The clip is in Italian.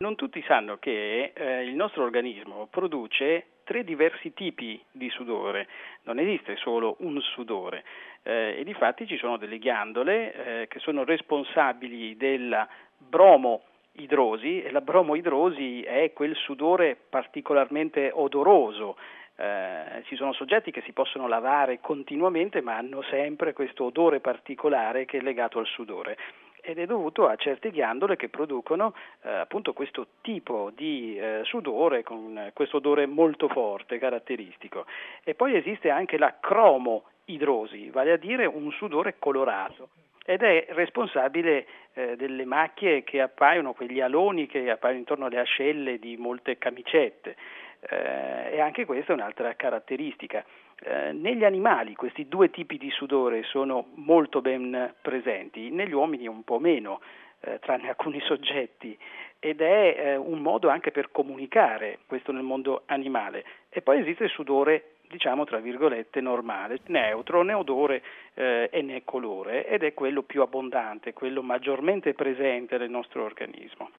Non tutti sanno che il nostro organismo produce 3 diversi tipi di sudore, non esiste solo un sudore e difatti ci sono delle ghiandole che sono responsabili della bromoidrosi e la bromoidrosi è quel sudore particolarmente odoroso. Ci sono soggetti che si possono lavare continuamente ma hanno sempre questo odore particolare che è legato al sudore ed è dovuto a certe ghiandole che producono appunto questo tipo di sudore con questo odore molto forte, caratteristico. E poi esiste anche la cromoidrosi, vale a dire un sudore colorato ed è responsabile delle macchie che appaiono, quegli aloni che appaiono intorno alle ascelle di molte camicette. E anche questa è un'altra caratteristica. Negli animali questi 2 tipi di sudore sono molto ben presenti, negli uomini un po' meno, tranne alcuni soggetti, ed è un modo anche per comunicare, questo nel mondo animale. E poi esiste il sudore, diciamo tra virgolette, normale, neutro, né odore e né colore, ed è quello più abbondante, quello maggiormente presente nel nostro organismo.